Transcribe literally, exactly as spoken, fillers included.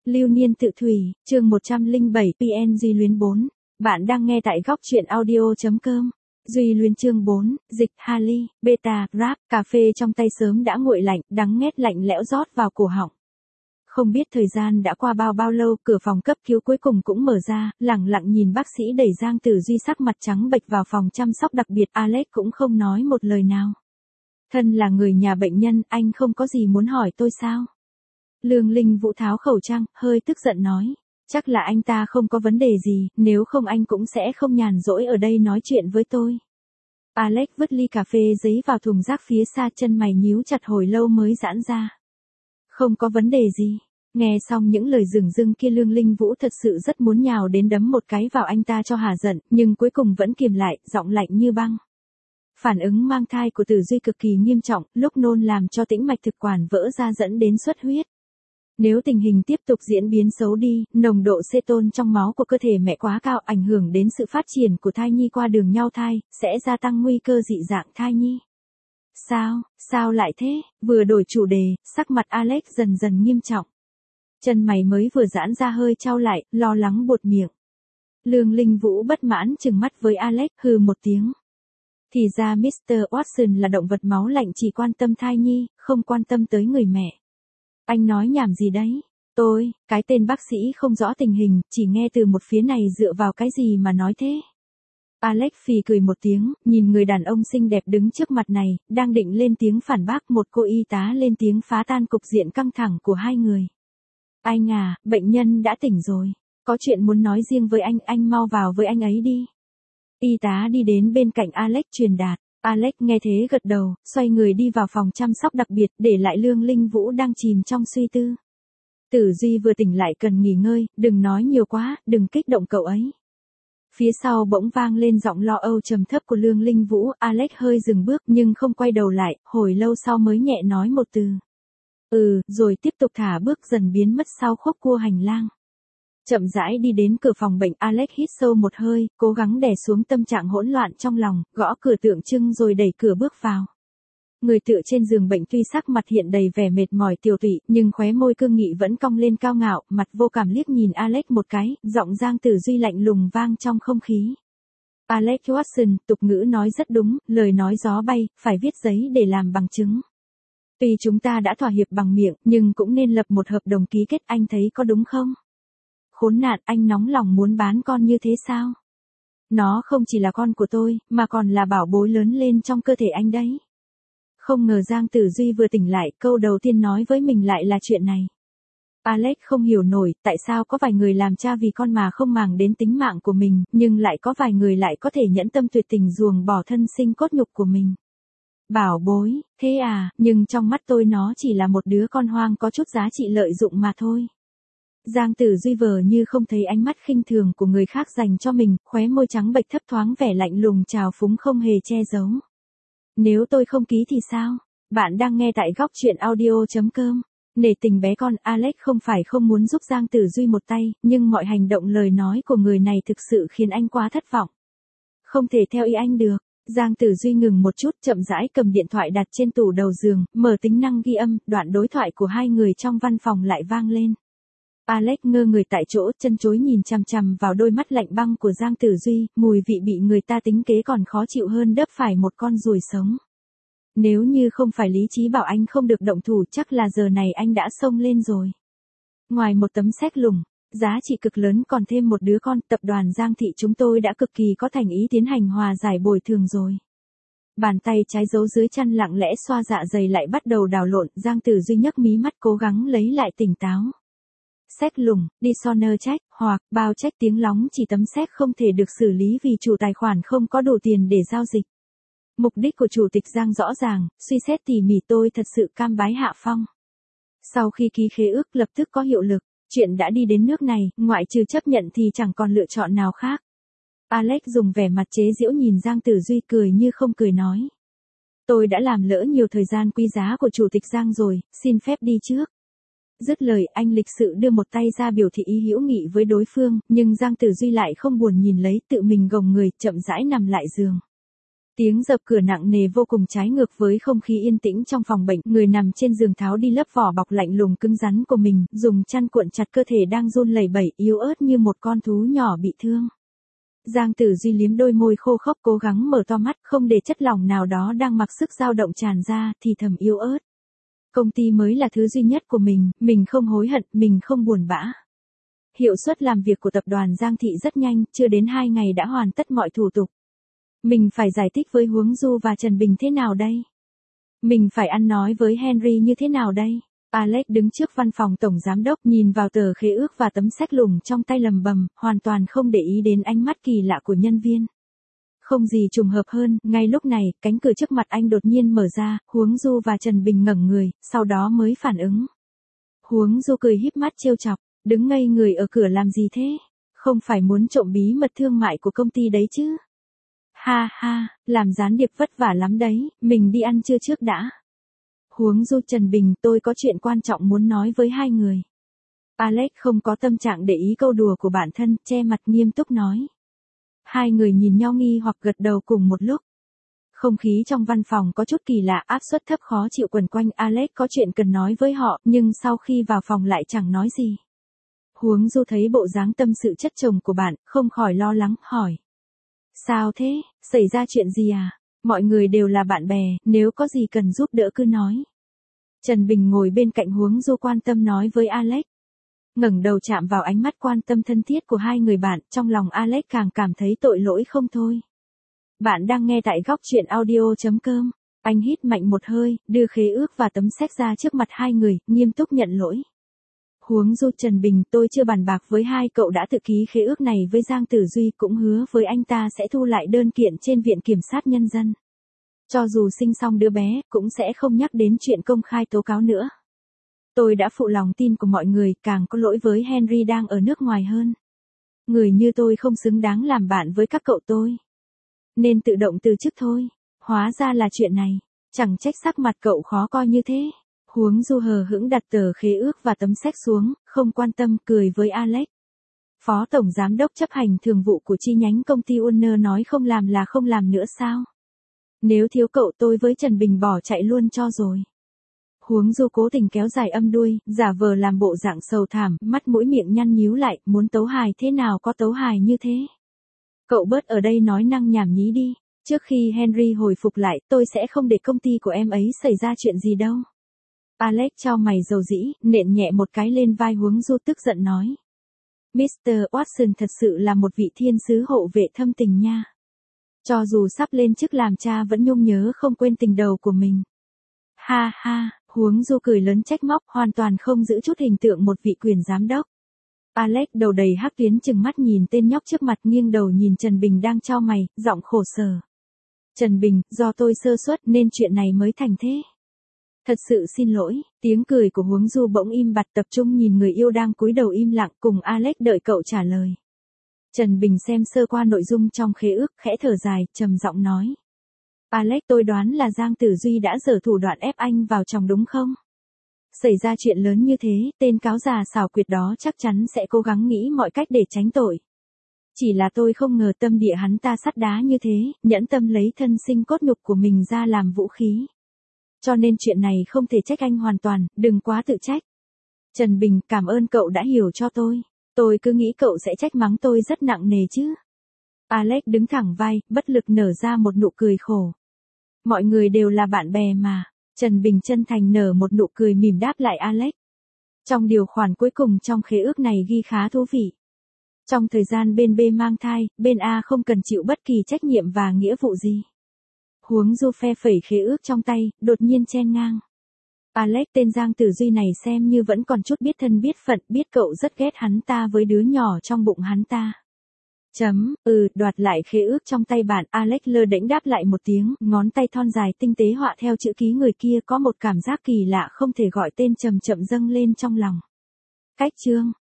Lưu Niên tự thủy, chương một trăm lẻ bảy pê en Duy Luyến bốn. Bạn đang nghe tại góc truyện audio.com. Duy Luyến chương bốn, dịch, Harley, beta, rap, cà phê trong tay sớm đã nguội lạnh, đắng nghét lạnh lẽo rót vào cổ họng. Không biết thời gian đã qua bao bao lâu, cửa phòng cấp cứu cuối cùng cũng mở ra, lẳng lặng nhìn bác sĩ đẩy Giang Tử Duy sắc mặt trắng bệch vào phòng chăm sóc đặc biệt. Alex cũng không nói một lời nào. Thân là người nhà bệnh nhân, anh không có gì muốn hỏi tôi sao? Lương Linh Vũ tháo khẩu trang, hơi tức giận nói. Chắc là anh ta không có vấn đề gì, nếu không anh cũng sẽ không nhàn rỗi ở đây nói chuyện với tôi. Alex vứt ly cà phê giấy vào thùng rác phía xa, chân mày nhíu chặt hồi lâu mới giãn ra. Không có vấn đề gì. Nghe xong những lời dửng dưng kia, Lương Linh Vũ thật sự rất muốn nhào đến đấm một cái vào anh ta cho hả giận, nhưng cuối cùng vẫn kiềm lại, giọng lạnh như băng. Phản ứng mang thai của Tử Duy cực kỳ nghiêm trọng, lúc nôn làm cho tĩnh mạch thực quản vỡ ra dẫn đến xuất huyết. Nếu tình hình tiếp tục diễn biến xấu đi, nồng độ ceton trong máu của cơ thể mẹ quá cao, ảnh hưởng đến sự phát triển của thai nhi qua đường nhau thai, sẽ gia tăng nguy cơ dị dạng thai nhi. Sao, sao lại thế? Vừa đổi chủ đề, sắc mặt Alex dần dần nghiêm trọng. Chân mày mới vừa giãn ra hơi chau lại, lo lắng buột miệng. Lương Linh Vũ bất mãn trừng mắt với Alex, hừ một tiếng. Thì ra mít tơ Watson là động vật máu lạnh, chỉ quan tâm thai nhi, không quan tâm tới người mẹ. Anh nói nhảm gì đấy? Tôi, cái tên bác sĩ không rõ tình hình, chỉ nghe từ một phía này, dựa vào cái gì mà nói thế? Alex phì cười một tiếng, nhìn người đàn ông xinh đẹp đứng trước mặt này, đang định lên tiếng phản bác, một cô y tá lên tiếng phá tan cục diện căng thẳng của hai người. Anh à, bệnh nhân đã tỉnh rồi. Có chuyện muốn nói riêng với anh, anh mau vào với anh ấy đi. Y tá đi đến bên cạnh Alex truyền đạt. Alex nghe thế gật đầu, xoay người đi vào phòng chăm sóc đặc biệt, để lại Lương Linh Vũ đang chìm trong suy tư. Tử Duy vừa tỉnh lại cần nghỉ ngơi, đừng nói nhiều quá, đừng kích động cậu ấy. Phía sau bỗng vang lên giọng lo âu trầm thấp của Lương Linh Vũ. Alex hơi dừng bước nhưng không quay đầu lại, hồi lâu sau mới nhẹ nói một từ. Ừ, rồi tiếp tục thả bước dần biến mất sau khúc cua hành lang. Chậm rãi đi đến cửa phòng bệnh, Alex hít sâu một hơi, cố gắng đè xuống tâm trạng hỗn loạn trong lòng, gõ cửa tượng trưng rồi đẩy cửa bước vào. Người tựa trên giường bệnh tuy sắc mặt hiện đầy vẻ mệt mỏi tiều tụy, nhưng khóe môi cương nghị vẫn cong lên cao ngạo, mặt vô cảm liếc nhìn Alex một cái, giọng Giang Tử Duy lạnh lùng vang trong không khí. Alex Watson, tục ngữ nói rất đúng, lời nói gió bay, phải viết giấy để làm bằng chứng. Tuy chúng ta đã thỏa hiệp bằng miệng, nhưng cũng nên lập một hợp đồng ký kết, anh thấy có đúng không? Khốn nạn, anh nóng lòng muốn bán con như thế sao? Nó không chỉ là con của tôi, mà còn là bảo bối lớn lên trong cơ thể anh đấy. Không ngờ Giang Tử Duy vừa tỉnh lại, câu đầu tiên nói với mình lại là chuyện này. Alex không hiểu nổi, tại sao có vài người làm cha vì con mà không màng đến tính mạng của mình, nhưng lại có vài người lại có thể nhẫn tâm tuyệt tình ruồng bỏ thân sinh cốt nhục của mình. Bảo bối, thế à, nhưng trong mắt tôi nó chỉ là một đứa con hoang có chút giá trị lợi dụng mà thôi. Giang Tử Duy vờ như không thấy ánh mắt khinh thường của người khác dành cho mình, khóe môi trắng bệch thấp thoáng vẻ lạnh lùng trào phúng không hề che giấu. Nếu tôi không ký thì sao? Bạn đang nghe tại góc truyện audio.com. Nể tình bé con, Alex không phải không muốn giúp Giang Tử Duy một tay, nhưng mọi hành động lời nói của người này thực sự khiến anh quá thất vọng. Không thể theo ý anh được. Giang Tử Duy ngừng một chút, chậm rãi cầm điện thoại đặt trên tủ đầu giường, mở tính năng ghi âm, đoạn đối thoại của hai người trong văn phòng lại vang lên. Alex ngơ người tại chỗ, chân chối nhìn chằm chằm vào đôi mắt lạnh băng của Giang Tử Duy, mùi vị bị người ta tính kế còn khó chịu hơn đớp phải một con ruồi sống. Nếu như không phải lý trí bảo anh không được động thủ, chắc là giờ này anh đã xông lên rồi. Ngoài một tấm séc lủng, giá trị cực lớn còn thêm một đứa con, tập đoàn Giang Thị chúng tôi đã cực kỳ có thành ý tiến hành hòa giải bồi thường rồi. Bàn tay trái giấu dưới chăn lặng lẽ xoa dạ dày lại bắt đầu đảo lộn, Giang Tử Duy nhấc mí mắt cố gắng lấy lại tỉnh táo. Séc lủng, dishonor check, hoặc bao check tiếng lóng chỉ tấm séc không thể được xử lý vì chủ tài khoản không có đủ tiền để giao dịch. Mục đích của chủ tịch Giang rõ ràng, suy xét tỉ mỉ, tôi thật sự cam bái hạ phong. Sau khi ký khế ước lập tức có hiệu lực, chuyện đã đi đến nước này, ngoại trừ chấp nhận thì chẳng còn lựa chọn nào khác. Alex dùng vẻ mặt chế giễu nhìn Giang Tử Duy, cười như không cười nói. Tôi đã làm lỡ nhiều thời gian quý giá của chủ tịch Giang rồi, xin phép đi trước. Dứt lời, anh lịch sự đưa một tay ra biểu thị ý hữu nghị với đối phương, nhưng Giang Tử Duy lại không buồn nhìn lấy, tự mình gồng người, chậm rãi nằm lại giường. Tiếng dập cửa nặng nề vô cùng trái ngược với không khí yên tĩnh trong phòng bệnh, người nằm trên giường tháo đi lớp vỏ bọc lạnh lùng cứng rắn của mình, dùng chăn cuộn chặt cơ thể đang run lẩy bẩy, yếu ớt như một con thú nhỏ bị thương. Giang Tử Duy liếm đôi môi khô khốc cố gắng mở to mắt, không để chất lỏng nào đó đang mặc sức dao động tràn ra, thì thầm yếu ớt. Công ty mới là thứ duy nhất của mình, mình không hối hận, mình không buồn bã. Hiệu suất làm việc của tập đoàn Giang Thị rất nhanh, chưa đến hai ngày đã hoàn tất mọi thủ tục. Mình phải giải thích với Huống Du và Trần Bình thế nào đây? Mình phải ăn nói với Henry như thế nào đây? Alex đứng trước văn phòng tổng giám đốc, nhìn vào tờ khế ước và tấm séc lủng trong tay lầm bầm, hoàn toàn không để ý đến ánh mắt kỳ lạ của nhân viên. Không gì trùng hợp hơn, ngay lúc này, cánh cửa trước mặt anh đột nhiên mở ra, Huống Du và Trần Bình ngẩng người, sau đó mới phản ứng. Huống Du cười híp mắt trêu chọc, đứng ngây người ở cửa làm gì thế? Không phải muốn trộm bí mật thương mại của công ty đấy chứ? Ha ha, làm gián điệp vất vả lắm đấy, mình đi ăn trưa trước đã. Huống Du Trần Bình, tôi có chuyện quan trọng muốn nói với hai người. Alex không có tâm trạng để ý câu đùa của bản thân, che mặt nghiêm túc nói. Hai người nhìn nhau nghi hoặc gật đầu cùng một lúc. Không khí trong văn phòng có chút kỳ lạ, áp suất thấp khó chịu quần quanh. Alex có chuyện cần nói với họ, nhưng sau khi vào phòng lại chẳng nói gì. Huống Du thấy bộ dáng tâm sự chất chồng của bạn, không khỏi lo lắng, hỏi. Sao thế, xảy ra chuyện gì à? Mọi người đều là bạn bè, nếu có gì cần giúp đỡ cứ nói. Trần Bình ngồi bên cạnh Huống Du quan tâm nói với Alex. Ngẩng đầu chạm vào ánh mắt quan tâm thân thiết của hai người bạn, trong lòng Alex càng cảm thấy tội lỗi không thôi. Bạn đang nghe tại góc truyện audio chấm com. Anh hít mạnh một hơi, đưa khế ước và tấm séc ra trước mặt hai người, nghiêm túc nhận lỗi. Huống Du Trần Bình, tôi chưa bàn bạc với hai cậu đã tự ký khế ước này với Giang Tử Duy, cũng hứa với anh ta sẽ thu lại đơn kiện trên Viện Kiểm sát Nhân dân. Cho dù sinh xong đứa bé, cũng sẽ không nhắc đến chuyện công khai tố cáo nữa. Tôi đã phụ lòng tin của mọi người, càng có lỗi với Henry đang ở nước ngoài hơn. Người như tôi không xứng đáng làm bạn với các cậu tôi. Nên tự động từ chức thôi. Hóa ra là chuyện này. Chẳng trách sắc mặt cậu khó coi như thế. Huống Du hờ hững đặt tờ khế ước và tấm séc xuống, không quan tâm, cười với Alex. Phó Tổng Giám đốc chấp hành thường vụ của chi nhánh công ty Warner nói không làm là không làm nữa sao? Nếu thiếu cậu tôi với Trần Bình bỏ chạy luôn cho rồi. Huống Du cố tình kéo dài âm đuôi, giả vờ làm bộ dạng sầu thảm, mắt mũi miệng nhăn nhíu lại, muốn tấu hài thế nào có tấu hài như thế. Cậu bớt ở đây nói năng nhảm nhí đi, trước khi Henry hồi phục lại, tôi sẽ không để công ty của em ấy xảy ra chuyện gì đâu. Alex chau mày dầu dĩ, nện nhẹ một cái lên vai Huống Du tức giận nói. mít tơ Watson thật sự là một vị thiên sứ hộ vệ thâm tình nha. Cho dù sắp lên chức làm cha vẫn nhung nhớ không quên tình đầu của mình. Ha ha, Huống Du cười lớn trách móc, hoàn toàn không giữ chút hình tượng một vị quyền giám đốc. Alex đầu đầy hắc tuyến chừng mắt nhìn tên nhóc trước mặt, nghiêng đầu nhìn Trần Bình đang chau mày, giọng khổ sở. Trần Bình, do tôi sơ suất nên chuyện này mới thành thế. Thật sự xin lỗi, tiếng cười của Huống Du bỗng im bặt, tập trung nhìn người yêu đang cúi đầu im lặng, cùng Alex đợi cậu trả lời. Trần Bình xem sơ qua nội dung trong khế ước, khẽ thở dài, trầm giọng nói. Alex, tôi đoán là Giang Tử Duy đã giở thủ đoạn ép anh vào chồng đúng không? Xảy ra chuyện lớn như thế, tên cáo già xảo quyệt đó chắc chắn sẽ cố gắng nghĩ mọi cách để tránh tội. Chỉ là tôi không ngờ tâm địa hắn ta sắt đá như thế, nhẫn tâm lấy thân sinh cốt nhục của mình ra làm vũ khí. Cho nên chuyện này không thể trách anh hoàn toàn, đừng quá tự trách. Trần Bình, cảm ơn cậu đã hiểu cho tôi. Tôi cứ nghĩ cậu sẽ trách mắng tôi rất nặng nề chứ. Alex đứng thẳng vai, bất lực nở ra một nụ cười khổ. Mọi người đều là bạn bè mà. Trần Bình chân thành nở một nụ cười mỉm đáp lại Alex. Trong điều khoản cuối cùng trong khế ước này ghi khá thú vị. Trong thời gian bên B mang thai, bên A không cần chịu bất kỳ trách nhiệm và nghĩa vụ gì. Huống Du phe phẩy khế ước trong tay, đột nhiên chen ngang. Alex, tên Giang Tử Duy này xem như vẫn còn chút biết thân biết phận, biết cậu rất ghét hắn ta với đứa nhỏ trong bụng hắn ta. Chấm, ừ, đoạt lại khế ước trong tay bạn, Alex lơ đễnh đáp lại một tiếng, ngón tay thon dài tinh tế họa theo chữ ký người kia, có một cảm giác kỳ lạ không thể gọi tên chậm chậm dâng lên trong lòng. Cách chương